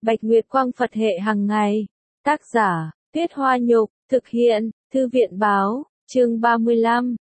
Bạch Nguyệt Quang Phật hệ hàng ngày. Tác giả, Tuyết Hoa Nhục, thực hiện, Thư viện Báo, chương 35,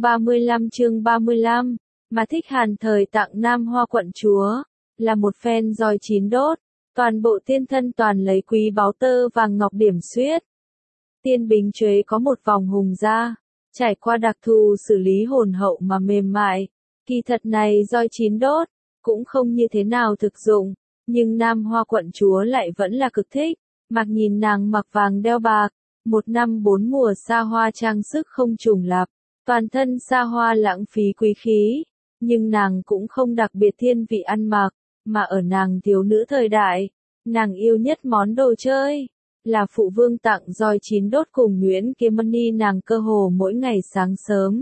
chương 35, mà Thích Hàn thời tặng Nam Hoa quận chúa, là một phen roi chín đốt, toàn bộ tiên thân toàn lấy quý báu tơ vàng ngọc điểm xuyết. Tiên bính chuế có một vòng hùng da, trải qua đặc thù xử lý hồn hậu mà mềm mại, kỳ thật này roi chín đốt, cũng không như thế nào thực dụng, nhưng Nam Hoa quận chúa lại vẫn là cực thích, mặc nhìn nàng mặc vàng đeo bạc, một năm bốn mùa xa hoa trang sức không trùng lặp, toàn thân xa hoa lãng phí quý khí, nhưng nàng cũng không đặc biệt thiên vị ăn mặc, mà ở nàng thiếu nữ thời đại, nàng yêu nhất món đồ chơi, là phụ vương tặng roi chín đốt cùng nhuyễn kia money, nàng cơ hồ mỗi ngày sáng sớm,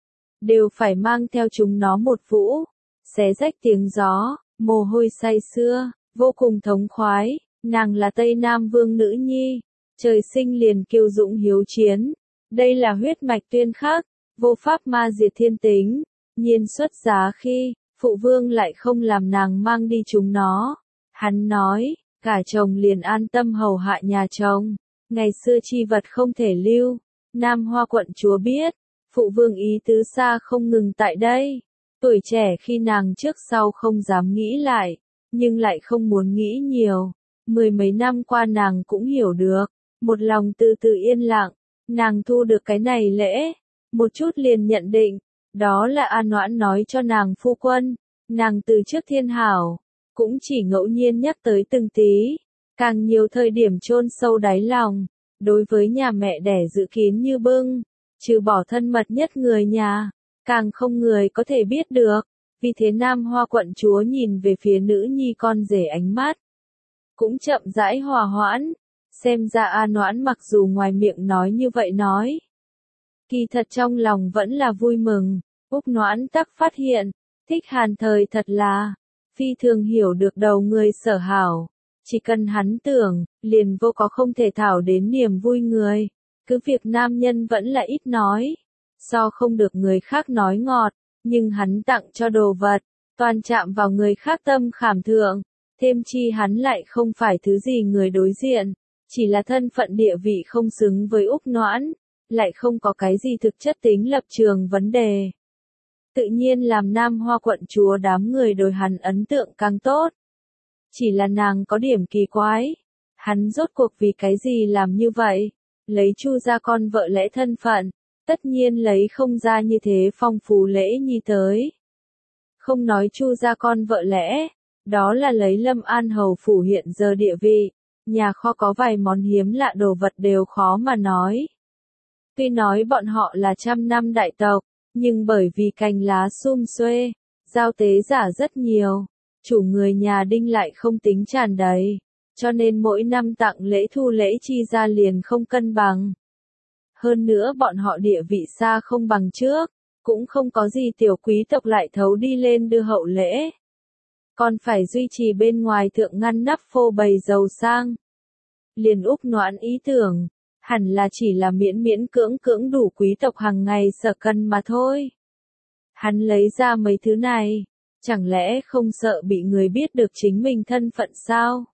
đều phải mang theo chúng nó một vũ, xé rách tiếng gió, mồ hôi say sưa, vô cùng thống khoái, nàng là Tây Nam vương nữ nhi, trời sinh liền kiêu dũng hiếu chiến, đây là huyết mạch tuyên khắc, vô pháp ma diệt thiên tính, nhiên xuất giá khi, phụ vương lại không làm nàng mang đi chúng nó, hắn nói, cả chồng liền an tâm hầu hạ nhà chồng, ngày xưa chi vật không thể lưu, Nam Hoa quận chúa biết, phụ vương ý tứ xa không ngừng tại đây, tuổi trẻ khi nàng trước sau không dám nghĩ lại, nhưng lại không muốn nghĩ nhiều, mười mấy năm qua nàng cũng hiểu được, một lòng từ từ yên lặng, nàng thu được cái này lễ, một chút liền nhận định, đó là An Noãn nói cho nàng phu quân, nàng từ trước thiên hảo, cũng chỉ ngẫu nhiên nhắc tới từng tí, càng nhiều thời điểm chôn sâu đáy lòng, đối với nhà mẹ đẻ giữ kín như bưng, trừ bỏ thân mật nhất người nhà, càng không người có thể biết được, vì thế Nam Hoa quận chúa nhìn về phía nữ nhi con rể ánh mắt, cũng chậm rãi hòa hoãn, xem ra An Noãn mặc dù ngoài miệng nói như vậy nói, kỳ thật trong lòng vẫn là vui mừng. Úc Noãn tắc phát hiện, Thích Hàn thời thật là, phi thường hiểu được đầu người sở hảo, chỉ cần hắn tưởng, liền vô có không thể thảo đến niềm vui người, cứ việc nam nhân vẫn là ít nói, so không được người khác nói ngọt, nhưng hắn tặng cho đồ vật, toàn chạm vào người khác tâm khảm thượng, thêm chi hắn lại không phải thứ gì người đối diện, chỉ là thân phận địa vị không xứng với Úc Noãn, lại không có cái gì thực chất tính lập trường vấn đề. Tự nhiên làm Nam Hoa quận chúa đám người đối hắn ấn tượng càng tốt. Chỉ là nàng có điểm kỳ quái. Hắn rốt cuộc vì cái gì làm như vậy? Lấy Chu gia con vợ lẽ thân phận, tất nhiên lấy không ra như thế phong phú lễ nhi tới. Không nói Chu gia con vợ lẽ, đó là lấy Lâm An hầu phủ hiện giờ địa vị, nhà kho có vài món hiếm lạ đồ vật đều khó mà nói. Tuy nói bọn họ là trăm năm đại tộc, nhưng bởi vì cành lá sum xuê, giao tế giả rất nhiều, chủ người nhà Đinh lại không tính tràn đầy, cho nên mỗi năm tặng lễ thu lễ chi ra liền không cân bằng. Hơn nữa bọn họ địa vị xa không bằng trước, cũng không có gì tiểu quý tộc lại thấu đi lên đưa hậu lễ. Còn phải duy trì bên ngoài thượng ngăn nắp phô bày giàu sang. Liền Úc Noãn ý tưởng, hẳn là chỉ là miễn miễn cưỡng cưỡng đủ quý tộc hàng ngày sở cần mà thôi. Hắn lấy ra mấy thứ này, chẳng lẽ không sợ bị người biết được chính mình thân phận sao?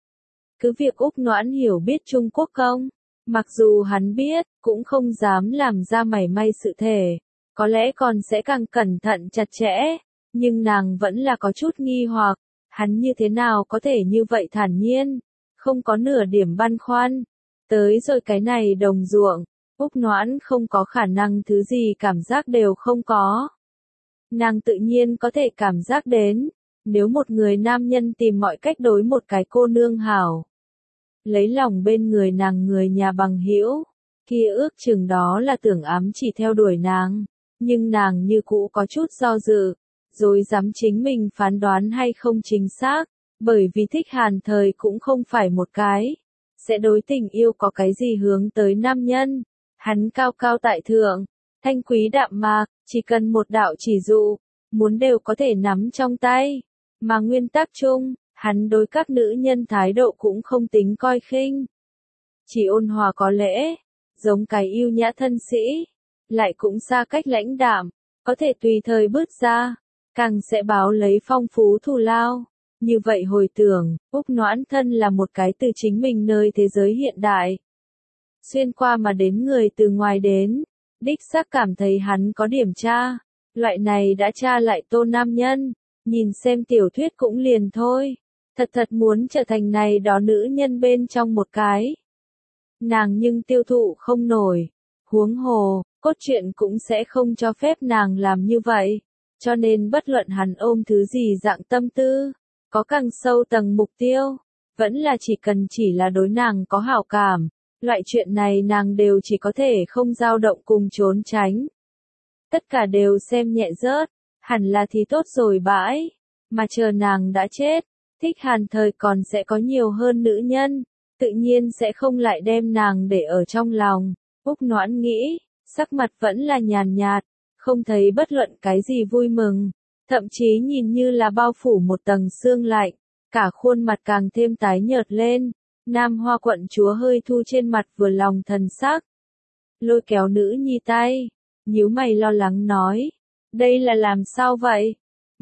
Cứ việc Úc Noãn hiểu biết Trung Quốc công, mặc dù hắn biết, cũng không dám làm ra mảy may sự thể, có lẽ còn sẽ càng cẩn thận chặt chẽ, nhưng nàng vẫn là có chút nghi hoặc, hắn như thế nào có thể như vậy thản nhiên, không có nửa điểm băn khoăn. Tới rồi cái này đồng ruộng, Úc Noãn không có khả năng thứ gì cảm giác đều không có. Nàng tự nhiên có thể cảm giác đến, nếu một người nam nhân tìm mọi cách đối một cái cô nương hảo, lấy lòng bên người nàng người nhà bằng hữu, kia ước chừng đó là tưởng ám chỉ theo đuổi nàng, nhưng nàng như cũ có chút do dự, rồi dám chính mình phán đoán hay không chính xác, bởi vì Thích Hàn thời cũng không phải một cái sẽ đối tình yêu có cái gì hướng tới nam nhân. Hắn cao cao tại thượng, thanh quý đạm mạc, chỉ cần một đạo chỉ dụ, muốn đều có thể nắm trong tay. Mà nguyên tắc chung, hắn đối các nữ nhân thái độ cũng không tính coi khinh. Chỉ ôn hòa có lễ, giống cái yêu nhã thân sĩ, lại cũng xa cách lãnh đạm, có thể tùy thời bước ra, càng sẽ báo lấy phong phú thù lao. Như vậy hồi tưởng, Úc Noãn thân là một cái từ chính mình nơi thế giới hiện đại. Xuyên qua mà đến người từ ngoài đến, đích xác cảm thấy hắn có điểm tra. Loại này đã tra lại tô nam nhân, nhìn xem tiểu thuyết cũng liền thôi. Thật muốn trở thành này đó nữ nhân bên trong một cái. Nàng nhưng tiêu thụ không nổi. Huống hồ, cốt truyện cũng sẽ không cho phép nàng làm như vậy. Cho nên bất luận hắn ôm thứ gì dạng tâm tư, có càng sâu tầng mục tiêu, vẫn là chỉ là đối nàng có hảo cảm. Loại chuyện này nàng đều chỉ có thể không dao động cùng trốn tránh. Tất cả đều xem nhẹ rớt, hẳn là thì tốt rồi bãi, mà chờ nàng đã chết, Thích Hàn thời còn sẽ có nhiều hơn nữ nhân, tự nhiên sẽ không lại đem nàng để ở trong lòng. Úc Noãn nghĩ, sắc mặt vẫn là nhàn nhạt, không thấy bất luận cái gì vui mừng, thậm chí nhìn như là bao phủ một tầng sương lạnh, cả khuôn mặt càng thêm tái nhợt lên. Nam Hoa quận chúa hơi thu trên mặt vừa lòng thần sắc, lôi kéo nữ nhi tay, nhíu mày lo lắng nói, đây là làm sao vậy?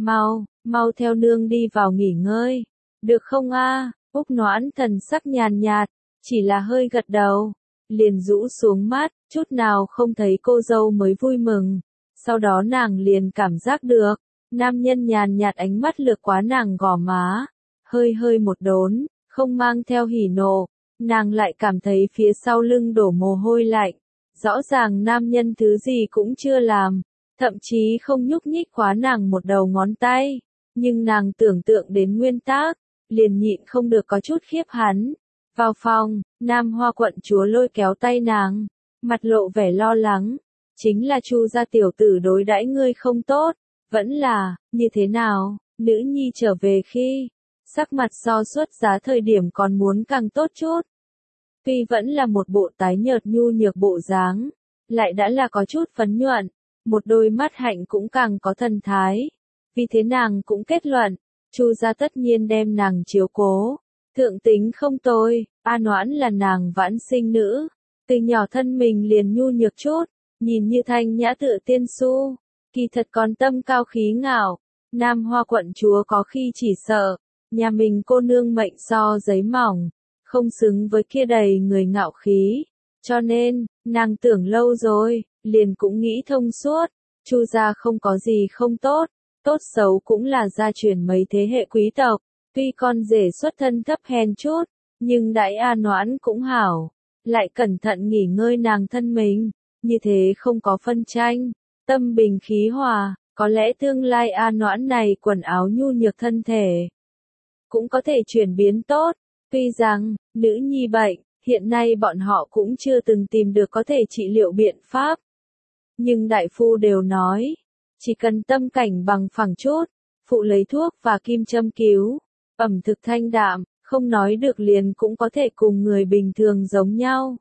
Mau theo nương đi vào nghỉ ngơi, được không a? Úc Noãn thần sắc nhàn nhạt, chỉ là hơi gật đầu, liền rũ xuống mắt, chút nào không thấy cô dâu mới vui mừng. Sau đó nàng liền cảm giác được, nam nhân nhàn nhạt ánh mắt lướt qua nàng gò má, hơi một đốn, không mang theo hỉ nộ, nàng lại cảm thấy phía sau lưng đổ mồ hôi lạnh. Rõ ràng nam nhân thứ gì cũng chưa làm, thậm chí không nhúc nhích khóa nàng một đầu ngón tay, nhưng nàng tưởng tượng đến nguyên tắc, liền nhịn không được có chút khiếp hắn. Vào phòng, Nam Hoa quận chúa lôi kéo tay nàng, mặt lộ vẻ lo lắng, chính là Chu gia tiểu tử đối đãi ngươi không tốt, vẫn là, như thế nào, nữ nhi trở về khi, sắc mặt so xuất giá thời điểm còn muốn càng tốt chút. Tuy vẫn là một bộ tái nhợt nhu nhược bộ dáng, lại đã là có chút phấn nhuận, một đôi mắt hạnh cũng càng có thần thái. Vì thế nàng cũng kết luận, Chu gia tất nhiên đem nàng chiếu cố. Thượng tính không tồi, A Noãn là nàng vãn sinh nữ, từ nhỏ thân mình liền nhu nhược chút, nhìn như thanh nhã tựa tiên su, kỳ thật còn tâm cao khí ngạo. Nam Hoa quận chúa có khi chỉ sợ, nhà mình cô nương mệnh so giấy mỏng, không xứng với kia đầy người ngạo khí, cho nên, nàng tưởng lâu rồi, liền cũng nghĩ thông suốt, Chu gia không có gì không tốt, tốt xấu cũng là gia truyền mấy thế hệ quý tộc, tuy con rể xuất thân thấp hèn chút, nhưng đại A Noãn cũng hảo, lại cẩn thận nghỉ ngơi nàng thân mình, như thế không có phân tranh, tâm bình khí hòa, có lẽ tương lai A Noãn này quần áo nhu nhược thân thể, cũng có thể chuyển biến tốt. Tuy rằng, nữ nhi bệnh, hiện nay bọn họ cũng chưa từng tìm được có thể trị liệu biện pháp. Nhưng đại phu đều nói, chỉ cần tâm cảnh bằng phẳng chút, phụ lấy thuốc và kim châm cứu, ẩm thực thanh đạm, không nói được liền cũng có thể cùng người bình thường giống nhau.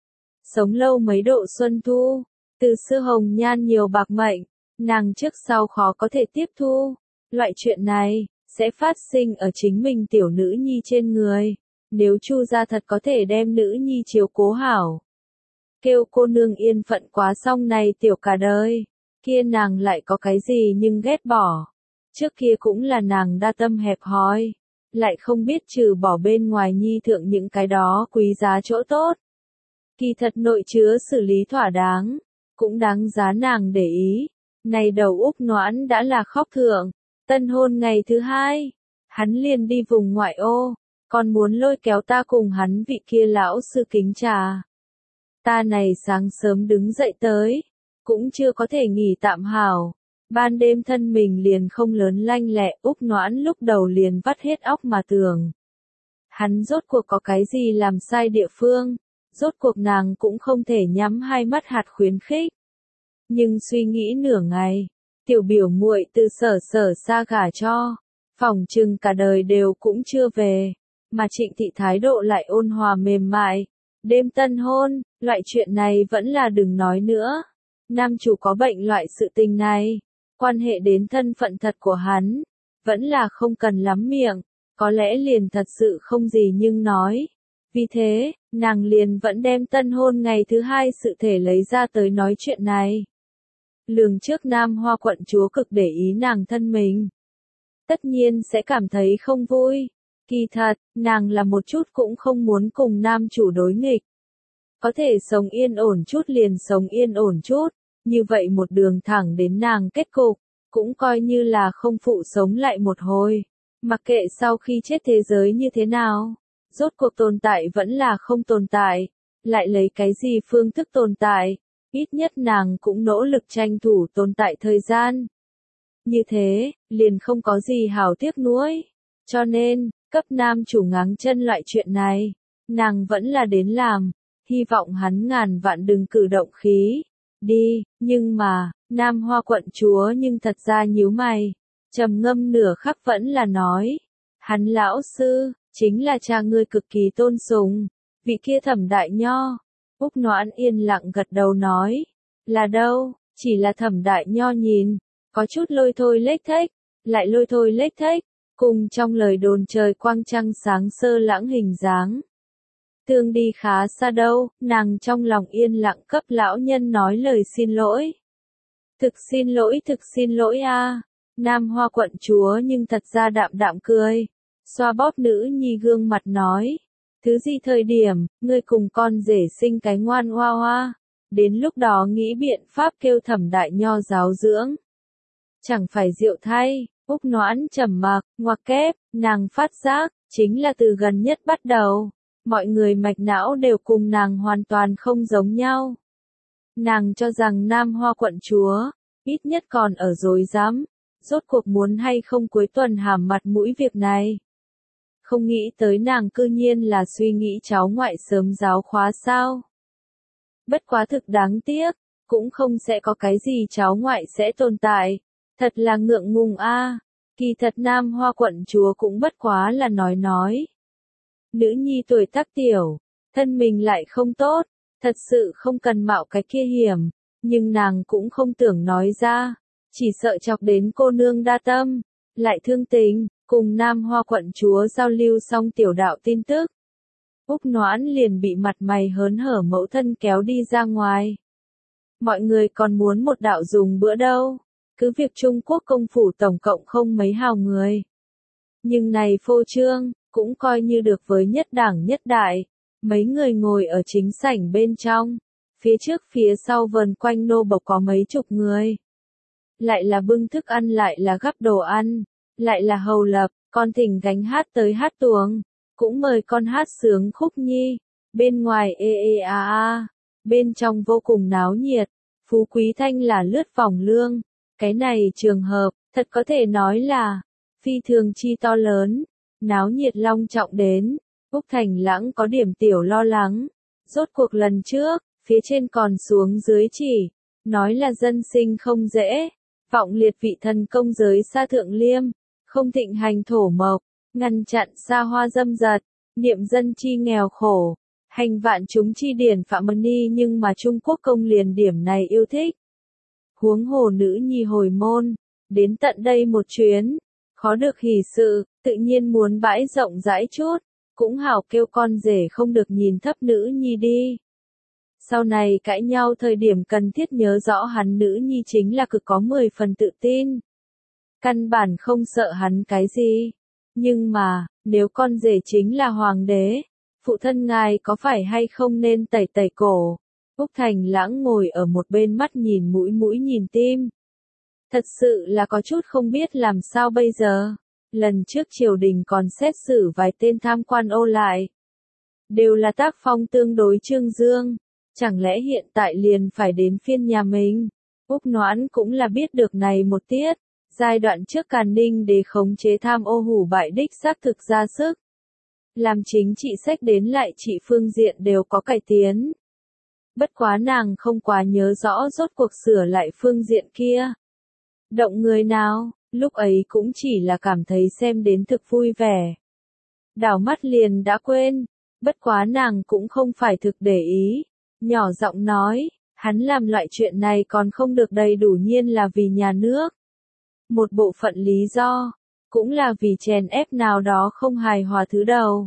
Sống lâu mấy độ xuân thu, từ xưa hồng nhan nhiều bạc mệnh, nàng trước sau khó có thể tiếp thu. Loại chuyện này, sẽ phát sinh ở chính mình tiểu nữ nhi trên người. Nếu Chu gia thật có thể đem nữ nhi chiếu cố hảo, kêu cô nương yên phận quá xong này tiểu cả đời, kia nàng lại có cái gì nhưng ghét bỏ. Trước kia cũng là nàng đa tâm hẹp hòi, lại không biết trừ bỏ bên ngoài nhi thượng những cái đó quý giá chỗ tốt. Kỳ thật nội chứa xử lý thỏa đáng, cũng đáng giá nàng để ý. Này đầu Úc Noãn đã là khóc thượng, tân hôn ngày thứ 2, hắn liền đi vùng ngoại ô, còn muốn lôi kéo ta cùng hắn vị kia lão sư kính trà. Ta này sáng sớm đứng dậy tới, cũng chưa có thể nghỉ tạm hảo, ban đêm thân mình liền không lớn lanh lẹ. Úc Noãn lúc đầu liền vắt hết óc mà tưởng. Hắn rốt cuộc có cái gì làm sai địa phương, rốt cuộc nàng cũng không thể nhắm hai mắt hạt khuyến khích. Nhưng suy nghĩ nửa ngày, tiểu biểu muội từ sở xa gả cho, phỏng chừng cả đời đều cũng chưa về, mà Trịnh thị thái độ lại ôn hòa mềm mại. Đêm tân hôn, loại chuyện này vẫn là đừng nói nữa. Nam chủ có bệnh loại sự tình này, quan hệ đến thân phận thật của hắn, vẫn là không cần lắm miệng, có lẽ liền thật sự không gì nhưng nói. Vì thế, nàng liền vẫn đem tân hôn ngày thứ 2 sự thể lấy ra tới nói chuyện này. Lường trước Nam Hoa quận chúa cực để ý nàng thân mình. tất nhiên sẽ cảm thấy không vui. Kỳ thật, nàng là một chút cũng không muốn cùng nam chủ đối nghịch. Có thể sống yên ổn chút liền sống yên ổn chút, như vậy một đường thẳng đến nàng kết cục, cũng coi như là không phụ sống lại một hồi. Mặc kệ sau khi chết thế giới như thế nào, rốt cuộc tồn tại vẫn là không tồn tại, lại lấy cái gì phương thức tồn tại, ít nhất nàng cũng nỗ lực tranh thủ tồn tại thời gian. Như thế, liền không có gì hảo tiếc nuối. Cho nên, cấp nam chủ ngáng chân loại chuyện này, nàng vẫn là đến làm, hy vọng hắn ngàn vạn đừng cử động khí. Đi, nhưng mà, Nam Hoa quận chúa nhưng thật ra nhíu mày, trầm ngâm nửa khắc vẫn là nói, hắn lão sư, chính là cha ngươi cực kỳ tôn sùng, vị kia Thẩm đại nho. Úc Noãn yên lặng gật đầu nói, là đâu, chỉ là Thẩm đại nho nhìn, có chút lôi thôi lếch thếch, lại lôi thôi lếch thếch, cùng trong lời đồn trời quang trăng sáng sơ lãng hình dáng. Tương đi khá xa đâu, nàng trong lòng yên lặng cấp lão nhân nói lời xin lỗi. Thực xin lỗi a. Nam Hoa quận chúa nhưng thật ra đạm đạm cười, xoa bóp nữ nhi gương mặt nói, thứ gì thời điểm, ngươi cùng con rể sinh cái ngoan hoa hoa, đến lúc đó nghĩ biện pháp kêu Thẩm đại nho giáo dưỡng. Chẳng phải diệu thay, Úc Noãn trầm mặc, ngoặc kép, nàng phát giác, chính là từ gần nhất bắt đầu. Mọi người mạch não đều cùng nàng hoàn toàn không giống nhau. Nàng cho rằng Nam Hoa quận chúa, ít nhất còn ở dối dám, rốt cuộc muốn hay không cuối tuần hàm mặt mũi việc này. Không nghĩ tới nàng cư nhiên là suy nghĩ cháu ngoại sớm giáo khóa sao. Bất quá thực đáng tiếc, cũng không sẽ có cái gì cháu ngoại sẽ tồn tại, thật là ngượng ngùng a. Kỳ thật Nam Hoa quận chúa cũng bất quá là nói. Nữ nhi tuổi tác tiểu, thân mình lại không tốt, thật sự không cần mạo cái kia hiểm, nhưng nàng cũng không tưởng nói ra, chỉ sợ chọc đến cô nương đa tâm, lại thương tình, cùng Nam Hoa quận chúa giao lưu xong tiểu đạo tin tức. Úc Noãn liền bị mặt mày hớn hở mẫu thân kéo đi ra ngoài. Mọi người còn muốn một đạo dùng bữa đâu, cứ việc Trung Quốc công phủ tổng cộng không mấy hào người. Nhưng này phô trương, cũng coi như được với nhất đảng nhất đại, mấy người ngồi ở chính sảnh bên trong, phía trước phía sau vần quanh nô bộc có mấy chục người. Lại là bưng thức ăn lại là gắp đồ ăn, lại là hầu lập, con thỉnh gánh hát tới hát tuồng, cũng mời con hát sướng khúc nhi, bên ngoài ê ê a a, bên trong vô cùng náo nhiệt, Phú Quý Thanh là lướt vòng lương, cái này trường hợp, thật có thể nói là, phi thường chi to lớn. Náo nhiệt long trọng đến, Úc Thành Lãng có điểm tiểu lo lắng. Rốt cuộc lần trước, phía trên còn xuống dưới chỉ, nói là dân sinh không dễ, vọng liệt vị thần công giới xa thượng liêm, không thịnh hành thổ mộc, ngăn chặn xa hoa dâm dật, niệm dân chi nghèo khổ, hành vạn chúng chi điển phạm ni nhưng mà Trung Quốc công liền điểm này yêu thích. Huống hồ nữ nhi hồi môn, đến tận đây một chuyến. Khó được hỷ sự, tự nhiên muốn bãi rộng rãi chút, cũng hảo kêu con rể không được nhìn thấp nữ nhi đi. Sau này cãi nhau thời điểm cần thiết nhớ rõ hắn nữ nhi chính là cực có 10 phần tự tin. Căn bản không sợ hắn cái gì. Nhưng mà, nếu con rể chính là hoàng đế, phụ thân ngài có phải hay không nên tẩy tẩy cổ. Úc Thành Lãng ngồi ở một bên mắt nhìn mũi nhìn tim. Thật sự là có chút không biết làm sao bây giờ. Lần trước triều đình còn xét xử vài tên tham quan ô lại. Đều là tác phong tương đối trương dương. Chẳng lẽ hiện tại liền phải đến phiên nhà mình? Úc Noãn cũng là biết được này một tiết. Giai đoạn trước Càn Ninh để khống chế tham ô hủ bại đích xác thực ra sức. Làm chính trị sách đến lại trị phương diện đều có cải tiến. Bất quá nàng không quá nhớ rõ rốt cuộc sửa lại phương diện kia. Động người nào, lúc ấy cũng chỉ là cảm thấy xem đến thực vui vẻ. Đảo mắt liền đã quên, bất quá nàng cũng không phải thực để ý. Nhỏ giọng nói, hắn làm loại chuyện này còn không được đầy đủ nhiên là vì nhà nước. Một bộ phận lý do, cũng là vì chèn ép nào đó không hài hòa thứ đầu.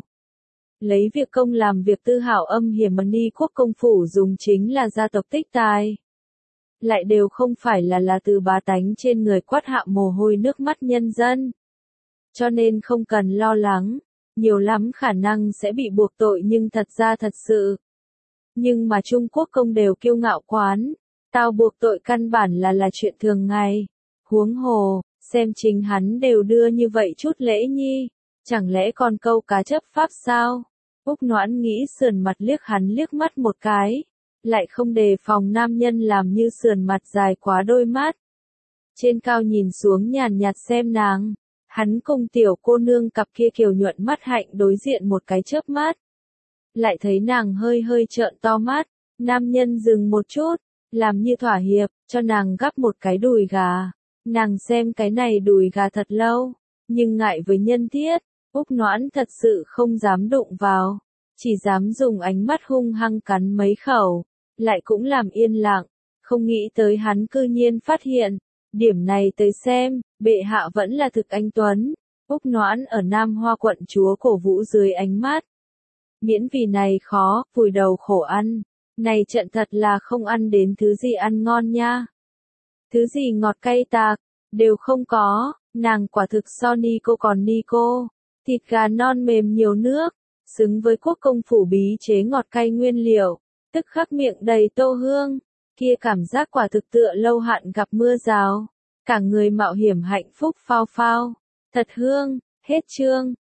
Lấy việc công làm việc tư hảo âm hiểm ni quốc công phủ dùng chính là gia tộc tích tài. Lại đều không phải là từ bá tánh trên người quát hạ mồ hôi nước mắt nhân dân. cho nên không cần lo lắng, nhiều lắm khả năng sẽ bị buộc tội nhưng thật ra thật sự. Nhưng mà Trung Quốc công đều kiêu ngạo quán, tao buộc tội căn bản là chuyện thường ngày. Huống hồ, xem chính hắn đều đưa như vậy chút lễ nhi, chẳng lẽ còn câu cá chấp pháp sao? Úc Noãn nghĩ sườn mặt liếc hắn liếc mắt một cái, lại không đề phòng nam nhân làm như sườn mặt dài quá đôi mắt. Trên cao nhìn xuống nhàn nhạt xem nàng, hắn cùng tiểu cô nương cặp kia kiều nhuận mắt hạnh đối diện một cái chớp mắt. Lại thấy nàng hơi hơi trợn to mắt, nam nhân dừng một chút, làm như thỏa hiệp, cho nàng gắp một cái đùi gà. Nàng xem cái này đùi gà thật lâu, nhưng ngại với nhân thiết, Úc Noãn thật sự không dám đụng vào, chỉ dám dùng ánh mắt hung hăng cắn mấy khẩu, lại cũng làm yên lặng, không nghĩ tới hắn cư nhiên phát hiện, điểm này tới xem, bệ hạ vẫn là thực anh tuấn. Úc Noãn ở Nam Hoa quận chúa cổ vũ dưới ánh mắt. Miễn vì này khó, vùi đầu khổ ăn, này trận thật là không ăn đến thứ gì ăn ngon nha. Thứ gì ngọt cay tạc, đều không có, nàng quả thực so ni cô còn ni cô. Thịt gà non mềm nhiều nước, xứng với quốc công phủ bí chế ngọt cay nguyên liệu, tức khắc miệng đầy tô hương, kia cảm giác quả thực tựa lâu hạn gặp mưa rào, cả người mạo hiểm hạnh phúc phao phao, thật hương, hết chương.